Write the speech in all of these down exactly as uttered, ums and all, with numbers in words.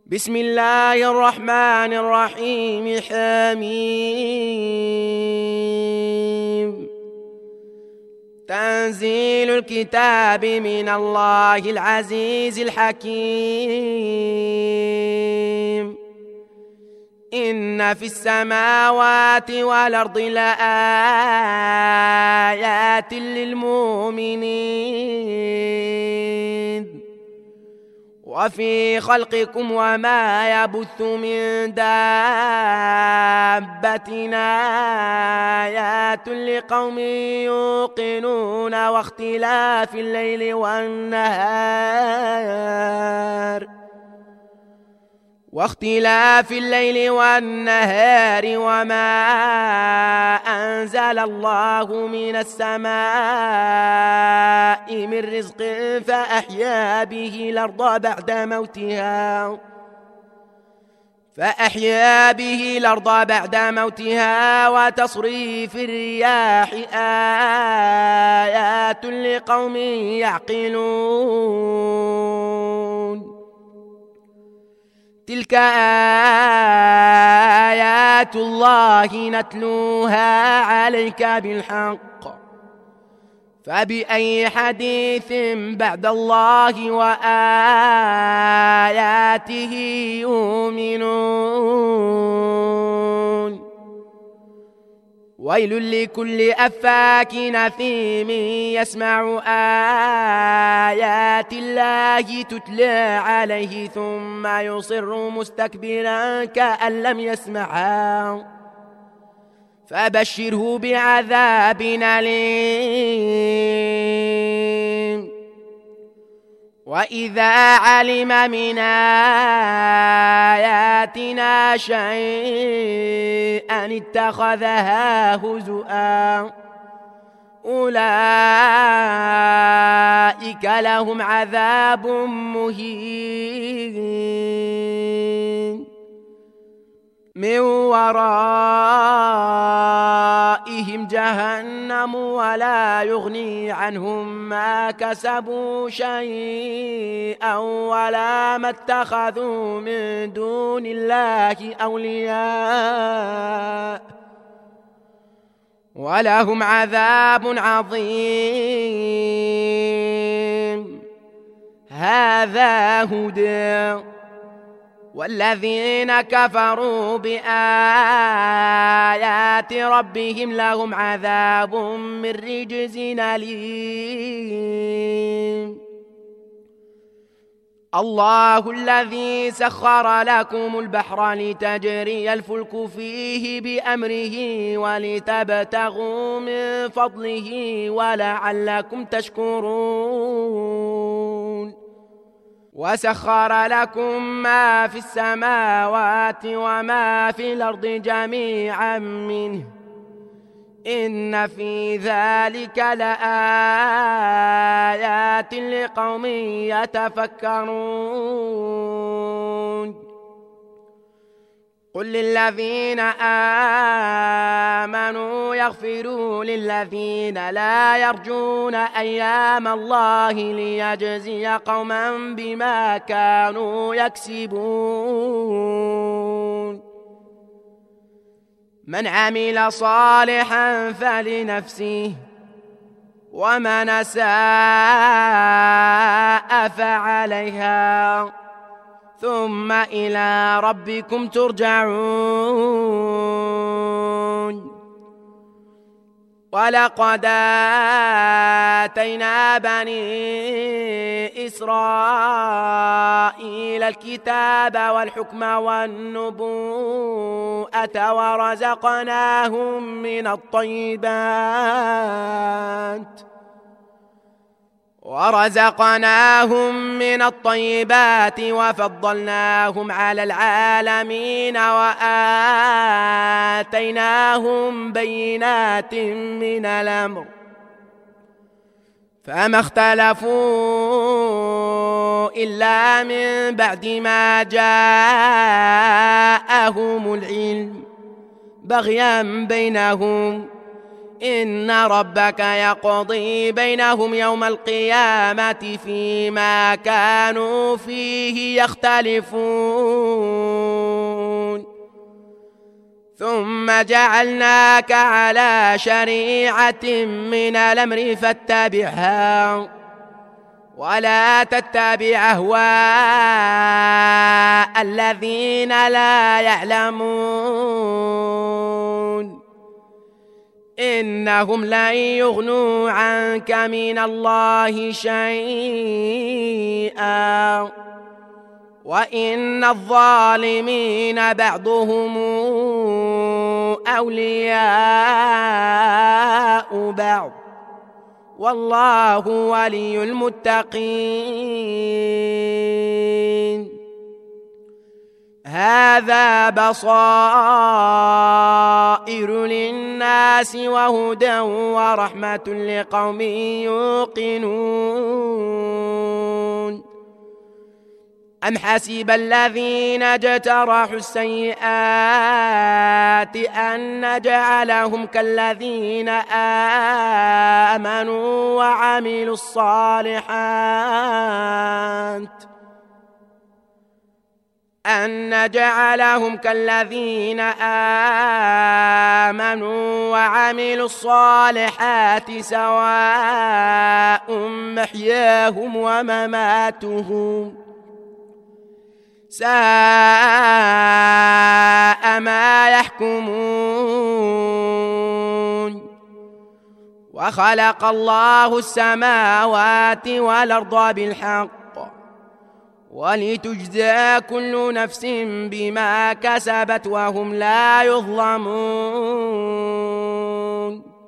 بسم الله الرحمن الرحيم. حميم. تنزيل الكتاب من الله العزيز الحكيم. إن في السماوات والأرض لآيات للمؤمنين وفي خلقكم وما يبث من دابة آيات لقوم يوقنون واختلاف الليل والنهار واختلاف الليل والنهار وما أنزل الله من السماء من رزق فأحيا به الأرض بعد موتها فأحيا به الأرض بعد موتها وتصريف الرياح آيات لقوم يعقلون. تلك آيات الله نتلوها عليك بالحق فبأي حديث بعد الله وآياته يؤمنون. ويل لكل أفاك أثيم يسمع آيات الله تتلى عليه ثم يصر مستكبرا كأن لم يسمعها فبشره بعذاب أليم. وإذا علم من آياتنا شيئا اتخذها هزؤا أولئك لهم عذاب مهين من ورائهم جهنم ولا يغني عنهم ما كسبوا شيئا ولا ما اتخذوا من دون الله أولياء ولهم عذاب عظيم. هذا هدى والذين كفروا بآيات ربهم لهم عذاب من رجز أليم. الله الذي سخر لكم البحر لتجري الفلك فيه بأمره ولتبتغوا من فضله ولعلكم تشكرون. وسخر لكم ما في السماوات وما في الأرض جميعا منه إن في ذلك لآيات لقوم يتفكرون. قل للذين آمنوا يغفروا للذين لا يرجون أيام الله ليجزي قوما بما كانوا يكسبون. من عمل صالحا فلنفسه ومن أساء فعليها ثم إلى ربكم ترجعون. ولقد آتينا بني إسرائيل الكتاب والحكم والنبوءة ورزقناهم من الطيبات ورزقناهم من الطيبات وفضلناهم على العالمين وآتيناهم بينات من الأمر فما اختلفوا إلا من بعد ما جاءهم العلم بغيا بينهم إن ربك يقضي بينهم يوم القيامة فيما كانوا فيه يختلفون ثم جعلناك على شريعة من الأمر فاتبعها ولا تتبع أهواء الذين لا يعلمون إنهم لن يغنوا عنك من الله شيئا وإن الظالمين بعضهم أولياء بعض والله ولي المتقين هذا بصائر للناس وهدى ورحمة لقوم يوقنون أم حسب الذين اجترحوا السيئات أن نجعلهم كالذين آمنوا وعملوا الصالحات أن نجعلهم كالذين آمنوا وعملوا الصالحات سواء محياهم ومماتهم ساء ما يحكمون وخلق الله السماوات والأرض بالحق ولتجزى كل نفس بما كسبت وهم لا يظلمون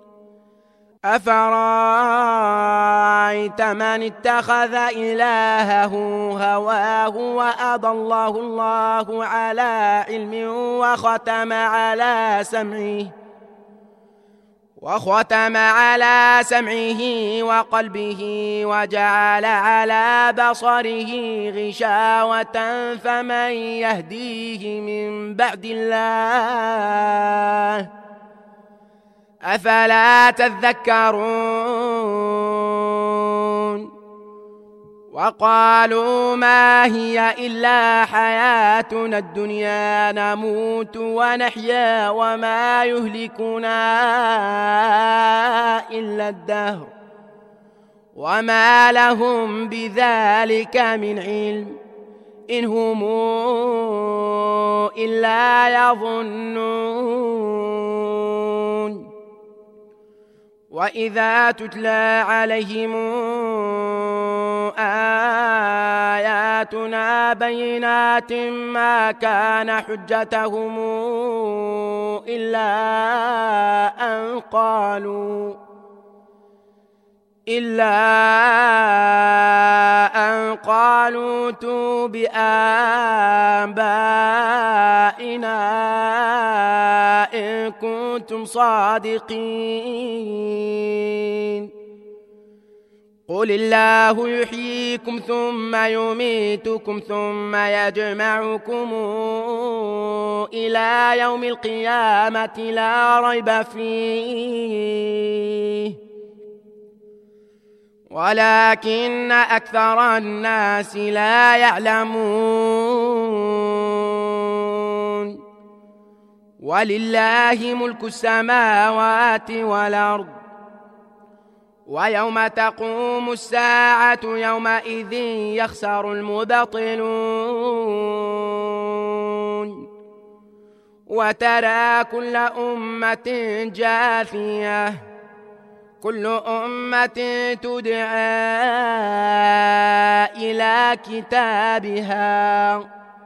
أفرأيت من اتخذ إلهه هواه وأضله الله على علم وختم على سمعه وختم على سمعه وقلبه وجعل على بصره غشاوة فمن يهديه من بعد الله أفلا تذكرون وقالوا ما هي إلا حياتنا الدنيا نموت ونحيا وما يهلكنا إلا الدهر وما لهم بذلك من علم إن هم إلا يظنون وإذا تتلى عليهم آياتنا بينات ما كان حجتهم إلا أن قالوا إلا أن قالوا ائتوا بآبائنا إن كنتم صادقين قل الله يحييكم ثم يميتكم ثم يجمعكم إلى يوم القيامة لا ريب فيه ولكن أكثر الناس لا يعلمون ولله ملك السماوات والأرض ويوم تقوم الساعة يومئذ يخسر المبطلون وترى كل أمة جاثية كل أمة تدعى إلى كتابها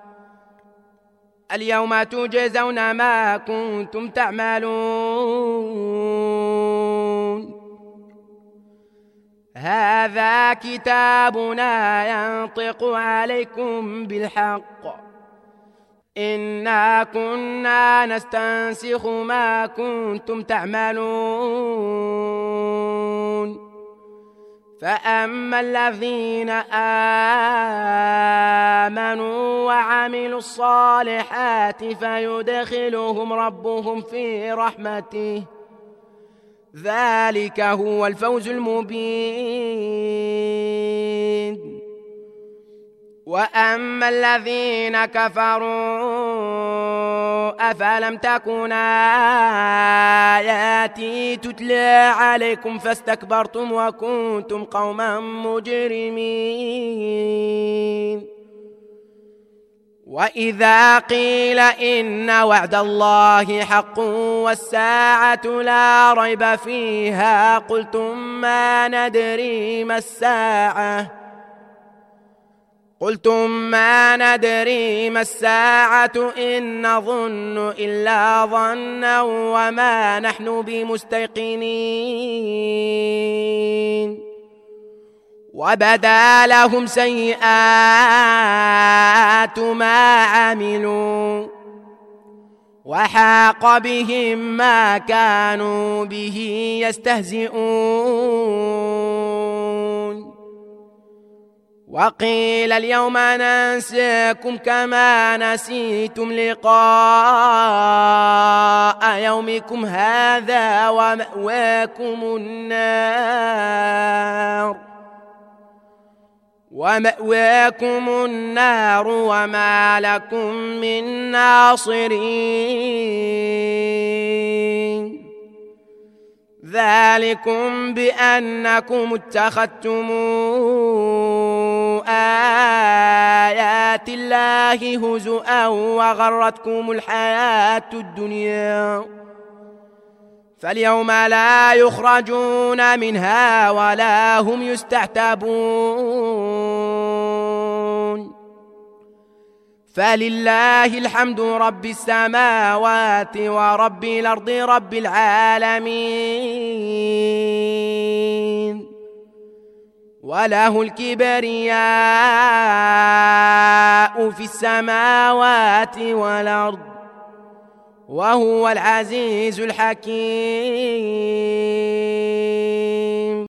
اليوم تجزون ما كنتم تعملون هذا كتابنا ينطق عليكم بالحق إنا كنا نستنسخ ما كنتم تعملون فأما الذين آمنوا وعملوا الصالحات فيدخلهم ربهم في رحمته ذلك هو الفوز المبين. وأما الذين كفروا أفلم تكن آياتي تتلى عليكم فاستكبرتم وكنتم قوما مجرمين. وإذا قيل إن وعد الله حق والساعة لا ريب فيها قلتم ما ندري ما الساعة قلتم ما ندري ما الساعة إن نظن إلا ظنا وما نحن بمستيقنين. وبدا لهم سيئات ما عملوا وحاق بهم ما كانوا به يستهزئون. وقيل اليوم ننساكم كما نسيتم لقاء يومكم هذا ومأواكم النار ومأواكم النار وما لكم من ناصرين. ذلكم بأنكم اتخذتم آيات الله هزؤا وغرتكم الحياة الدنيا فاليوم لا يخرجون منها ولا هم يستعتبون. فلله الحمد رب السماوات ورب الأرض رب العالمين وله الكبرياء في السماوات والأرض وهو العزيز الحكيم.